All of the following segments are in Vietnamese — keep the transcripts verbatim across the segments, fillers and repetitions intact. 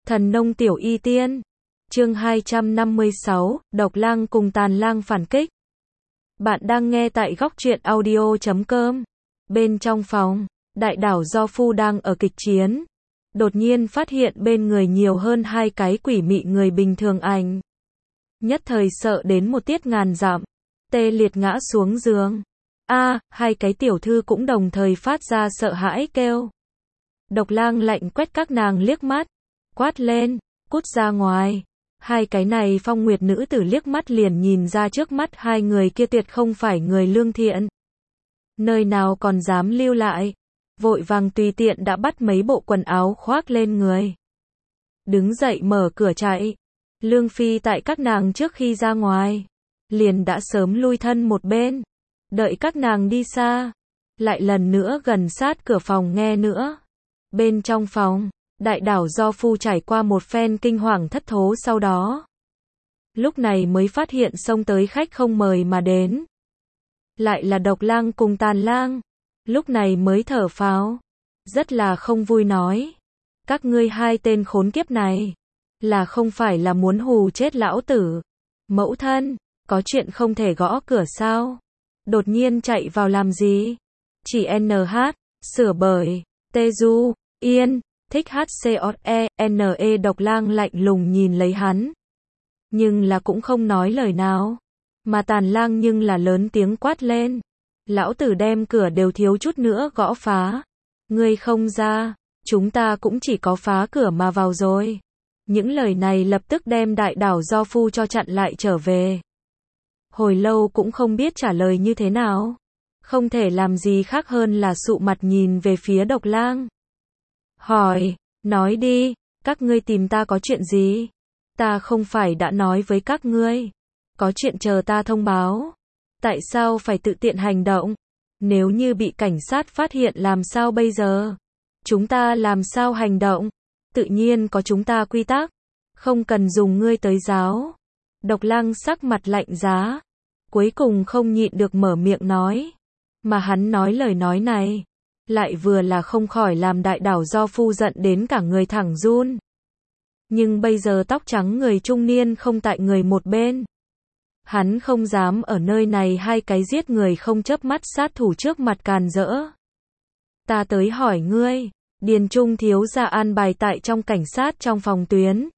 Thần nông tiểu y tiên. Chương hai trăm năm mươi sáu, Độc Lang cùng Tàn Lang phản kích. Bạn đang nghe tại góc truyện audio chấm com. Bên trong phòng, đại đảo Do Phu đang ở kịch chiến. Đột nhiên phát hiện bên người nhiều hơn hai cái quỷ mị người bình thường ảnh. Nhất thời sợ đến một tiết ngàn dặm, tê liệt ngã xuống giường. A, hai cái tiểu thư cũng đồng thời phát ra sợ hãi kêu. Độc Lang lạnh quét các nàng liếc mắt, quát lên, cút ra ngoài. Hai cái này Phong Nguyệt nữ tử liếc mắt liền nhìn ra trước mắt hai người kia tuyệt không phải người lương thiện. Nơi nào còn dám lưu lại, vội vàng tùy tiện đã bắt mấy bộ quần áo khoác lên người. Đứng dậy mở cửa chạy. Lương Phi tại các nàng trước khi ra ngoài, liền đã sớm lui thân một bên, đợi các nàng đi xa, lại lần nữa gần sát cửa phòng nghe nữa. Bên trong phòng, đại đảo Do Phu trải qua một phen kinh hoàng thất thố sau đó. Lúc này mới phát hiện xông tới khách không mời mà đến. Lại là Độc Lang cùng Tàn Lang. Lúc này mới thở phào, rất là không vui nói. Các ngươi hai tên khốn kiếp này, là không phải là muốn hù chết lão tử. Mẫu thân, có chuyện không thể gõ cửa sao? Đột nhiên chạy vào làm gì? Chỉ en hát, sửa bởi, tê du, yên, thích hát co e, ne Độc Lang lạnh lùng nhìn lấy hắn. Nhưng là cũng không nói lời nào. Mà Tàn Lang nhưng là lớn tiếng quát lên. Lão tử đem cửa đều thiếu chút nữa gõ phá. Ngươi không ra, chúng ta cũng chỉ có phá cửa mà vào rồi. Những lời này lập tức đem đại đảo Do Phu cho chặn lại trở về. Hồi lâu cũng không biết trả lời như thế nào. Không thể làm gì khác hơn là sụ mặt nhìn về phía Độc Lang. Hỏi, nói đi, các ngươi tìm ta có chuyện gì? Ta không phải đã nói với các ngươi, có chuyện chờ ta thông báo. Tại sao phải tự tiện hành động? Nếu như bị cảnh sát phát hiện làm sao bây giờ? Chúng ta làm sao hành động? Tự nhiên có chúng ta quy tắc, không cần dùng ngươi tới giáo. Độc Lang sắc mặt lạnh giá, cuối cùng không nhịn được mở miệng nói. Mà hắn nói lời nói này, lại vừa là không khỏi làm đại đảo Do Phu giận đến cả người thẳng run. Nhưng bây giờ tóc trắng người trung niên không tại người một bên. Hắn không dám ở nơi này hai cái giết người không chớp mắt sát thủ trước mặt càn rỡ. Ta tới hỏi ngươi, Điền Trung thiếu gia an bài tại trong cảnh sát trong phòng tuyến.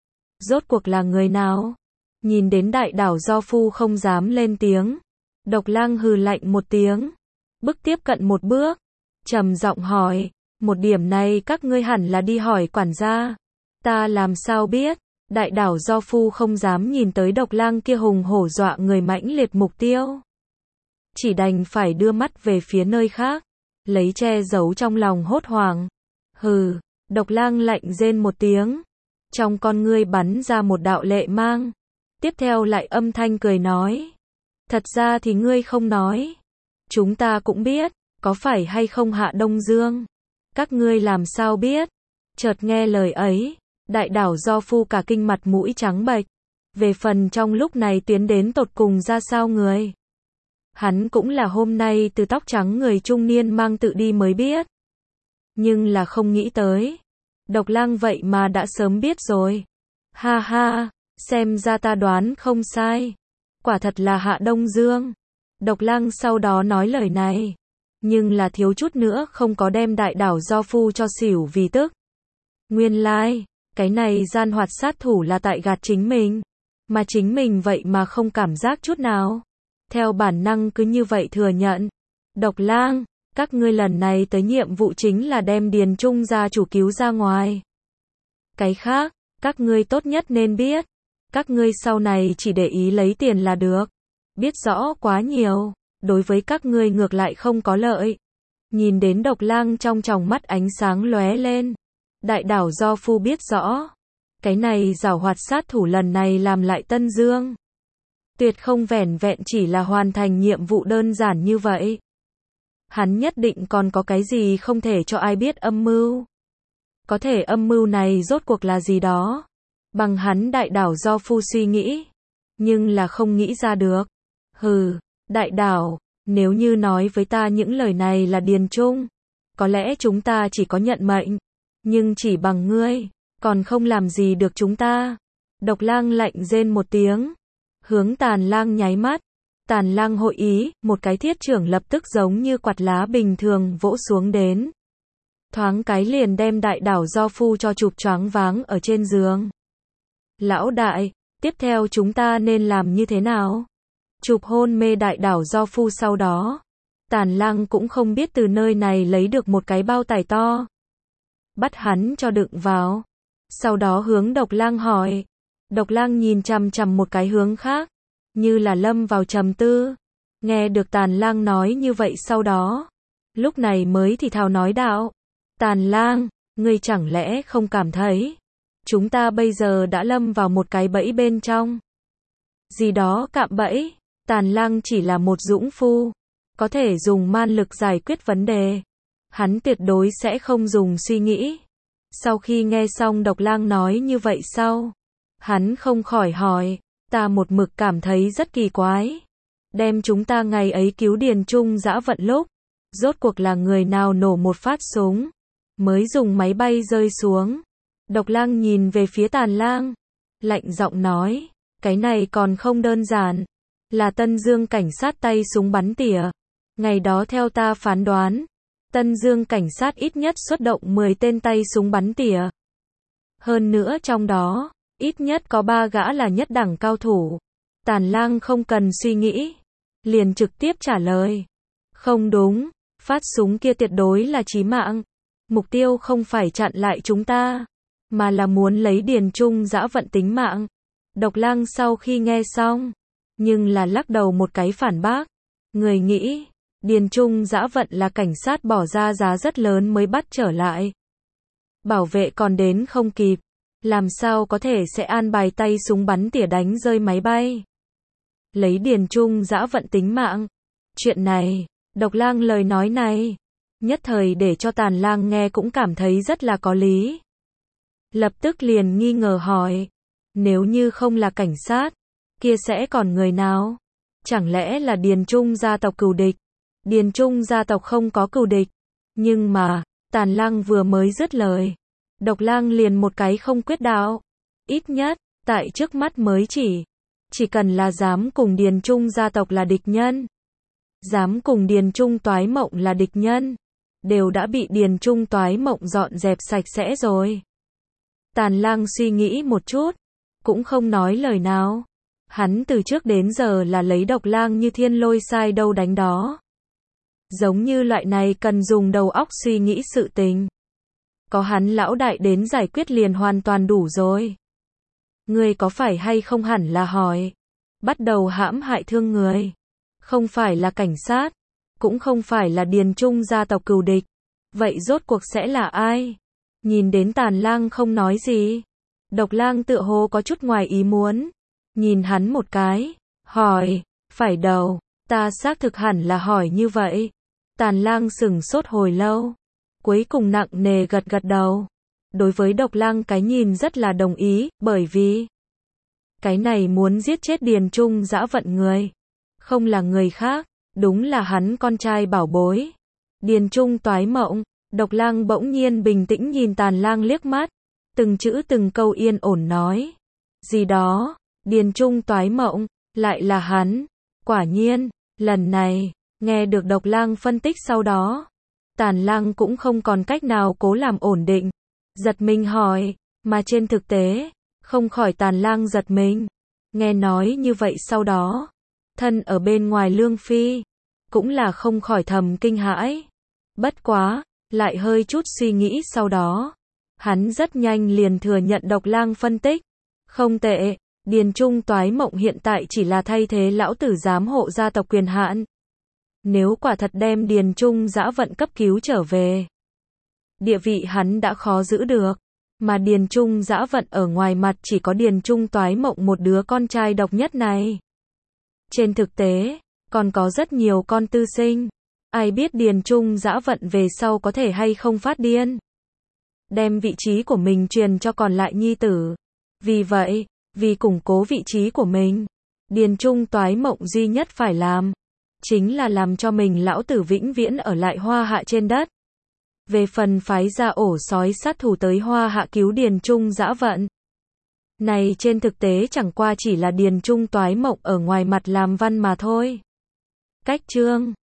Rốt cuộc là người nào? Nhìn đến đại đảo Do Phu không dám lên tiếng. Độc Lang hừ lạnh một tiếng, bước tiếp cận một bước, trầm giọng hỏi, một điểm này các ngươi hẳn là đi hỏi quản gia. Ta làm sao biết? Đại đảo Do Phu không dám nhìn tới Độc Lang kia hùng hổ dọa người mãnh liệt mục tiêu. Chỉ đành phải đưa mắt về phía nơi khác, lấy che giấu trong lòng hốt hoảng. Hừ, Độc Lang lạnh rên một tiếng. Trong con ngươi bắn ra một đạo lệ mang. Tiếp theo lại âm thanh cười nói. Thật ra thì ngươi không nói. Chúng ta cũng biết, có phải hay không Hạ Đông Dương? Các ngươi làm sao biết? Chợt nghe lời ấy, đại đảo Do Phu cả kinh mặt mũi trắng bệch. Về phần trong lúc này tiến đến tột cùng ra sao người. Hắn cũng là hôm nay từ tóc trắng người trung niên mang tự đi mới biết. Nhưng là không nghĩ tới. Độc Lang vậy mà đã sớm biết rồi. Ha ha, xem ra ta đoán không sai. Quả thật là Hạ Đông Dương. Độc Lang sau đó nói lời này. Nhưng là thiếu chút nữa không có đem đại đảo Do Phu cho xỉu vì tức. Nguyên lai, like, cái này gian hoạt sát thủ là tại gạt chính mình. Mà chính mình vậy mà không cảm giác chút nào. Theo bản năng cứ như vậy thừa nhận. Độc Lang, các ngươi lần này tới nhiệm vụ chính là đem Điền Trung gia chủ cứu ra ngoài. Cái khác, các ngươi tốt nhất nên biết. Các ngươi sau này chỉ để ý lấy tiền là được. Biết rõ quá nhiều, đối với các ngươi ngược lại không có lợi. Nhìn đến Độc Lang trong tròng mắt ánh sáng lóe lên. Đại đảo Do Phu biết rõ. Cái này giảo hoạt sát thủ lần này làm lại Tân Dương. Tuyệt không vẻn vẹn chỉ là hoàn thành nhiệm vụ đơn giản như vậy. Hắn nhất định còn có cái gì không thể cho ai biết âm mưu. Có thể âm mưu này rốt cuộc là gì đó. Bằng hắn đại đảo Do Phu suy nghĩ. Nhưng là không nghĩ ra được. Hừ, đại đảo, nếu như nói với ta những lời này là Điền Trung. Có lẽ chúng ta chỉ có nhận mệnh. Nhưng chỉ bằng ngươi, còn không làm gì được chúng ta. Độc Lang lạnh rên một tiếng, hướng Tàn Lang nháy mắt. Tàn Lang hội ý, một cái thiết chưởng lập tức giống như quạt lá bình thường vỗ xuống đến. Thoáng cái liền đem đại đảo Do Phu cho chụp choáng váng ở trên giường. Lão đại, tiếp theo chúng ta nên làm như thế nào? Chụp hôn mê đại đảo Do Phu sau đó. Tàn Lang cũng không biết từ nơi này lấy được một cái bao tải to. Bắt hắn cho đựng vào. Sau đó hướng Độc Lang hỏi. Độc Lang nhìn chằm chằm một cái hướng khác, như là lâm vào trầm tư. Nghe được Tàn Lang nói như vậy sau đó, lúc này mới thì thào nói đạo. Tàn Lang, ngươi chẳng lẽ không cảm thấy chúng ta bây giờ đã lâm vào một cái bẫy bên trong? Gì đó cạm bẫy, Tàn Lang chỉ là một dũng phu, có thể dùng man lực giải quyết vấn đề. Hắn tuyệt đối sẽ không dùng suy nghĩ. Sau khi nghe xong Độc Lang nói như vậy sau, hắn không khỏi hỏi, ta một mực cảm thấy rất kỳ quái. Đem chúng ta ngày ấy cứu Điền Trung Dã Vận lúc, rốt cuộc là người nào nổ một phát súng, mới dùng máy bay rơi xuống. Độc Lang nhìn về phía Tàn Lang, lạnh giọng nói, cái này còn không đơn giản, là Tân Dương cảnh sát tay súng bắn tỉa. Ngày đó theo ta phán đoán, Tân Dương cảnh sát ít nhất xuất động mười tên tay súng bắn tỉa. Hơn nữa trong đó, ít nhất có ba gã là nhất đẳng cao thủ. Tàn Lang không cần suy nghĩ, liền trực tiếp trả lời. Không đúng, phát súng kia tuyệt đối là chí mạng. Mục tiêu không phải chặn lại chúng ta, mà là muốn lấy Điền Trung Dã Vận tính mạng. Độc Lang sau khi nghe xong, nhưng là lắc đầu một cái phản bác. Người nghĩ, Điền Trung Dã Vận là cảnh sát bỏ ra giá rất lớn mới bắt trở lại. Bảo vệ còn đến không kịp, làm sao có thể sẽ an bài tay súng bắn tỉa đánh rơi máy bay. Lấy Điền Trung Dã Vận tính mạng. Chuyện này, Độc Lang lời nói này, nhất thời để cho Tàn Lang nghe cũng cảm thấy rất là có lý. Lập tức liền nghi ngờ hỏi, nếu như không là cảnh sát, kia sẽ còn người nào? Chẳng lẽ là Điền Trung gia tộc cừu địch? Điền Trung gia tộc không có cừu địch. Nhưng mà, Tàn Lang vừa mới dứt lời, Độc Lang liền một cái không quyết đạo. Ít nhất, tại trước mắt mới chỉ, chỉ cần là dám cùng Điền Trung gia tộc là địch nhân, dám cùng Điền Trung Toái Mộng là địch nhân, đều đã bị Điền Trung Toái Mộng dọn dẹp sạch sẽ rồi. Tàn Lang suy nghĩ một chút, cũng không nói lời nào. Hắn từ trước đến giờ là lấy Độc Lang như thiên lôi sai đâu đánh đó. Giống như loại này cần dùng đầu óc suy nghĩ sự tình, có hắn lão đại đến giải quyết liền hoàn toàn đủ rồi. Ngươi có phải hay không hẳn là hỏi, bắt đầu hãm hại thương người, không phải là cảnh sát, cũng không phải là Điền Trung gia tộc cừu địch, vậy rốt cuộc sẽ là ai? Nhìn đến Tàn Lang không nói gì, Độc Lang tựa hồ có chút ngoài ý muốn, nhìn hắn một cái, hỏi, phải đầu, ta xác thực hẳn là hỏi như vậy. Tàn Lang sững sốt hồi lâu, cuối cùng nặng nề gật gật đầu. Đối với Độc Lang cái nhìn rất là đồng ý, bởi vì cái này muốn giết chết Điền Trung Dã Vận người, không là người khác, đúng là hắn con trai bảo bối, Điền Trung Toái Mộng. Độc Lang bỗng nhiên bình tĩnh nhìn Tàn Lang liếc mắt, từng chữ từng câu yên ổn nói, gì đó, Điền Trung Toái Mộng, lại là hắn. Quả nhiên, lần này, nghe được Độc Lang phân tích sau đó, Tàn Lang cũng không còn cách nào cố làm ổn định, giật mình hỏi, mà trên thực tế, không khỏi Tàn Lang giật mình, nghe nói như vậy sau đó, thân ở bên ngoài Lương Phi, cũng là không khỏi thầm kinh hãi, bất quá, lại hơi chút suy nghĩ sau đó, hắn rất nhanh liền thừa nhận Độc Lang phân tích, không tệ, Điền Trung Toái Mộng hiện tại chỉ là thay thế lão tử giám hộ gia tộc quyền hạn. Nếu quả thật đem Điền Trung Dã Vận cấp cứu trở về, địa vị hắn đã khó giữ được, mà Điền Trung Dã Vận ở ngoài mặt chỉ có Điền Trung Toái Mộng một đứa con trai độc nhất này. Trên thực tế, còn có rất nhiều con tư sinh, ai biết Điền Trung Dã Vận về sau có thể hay không phát điên, đem vị trí của mình truyền cho còn lại nhi tử. Vì vậy, vì củng cố vị trí của mình, Điền Trung Toái Mộng duy nhất phải làm, chính là làm cho mình lão tử vĩnh viễn ở lại Hoa Hạ trên đất. Về phần phái ra ổ sói sát thủ tới Hoa Hạ cứu Điền Trung dã vận. Này trên thực tế chẳng qua chỉ là Điền Trung toái mộng ở ngoài mặt làm văn mà thôi. Cách chương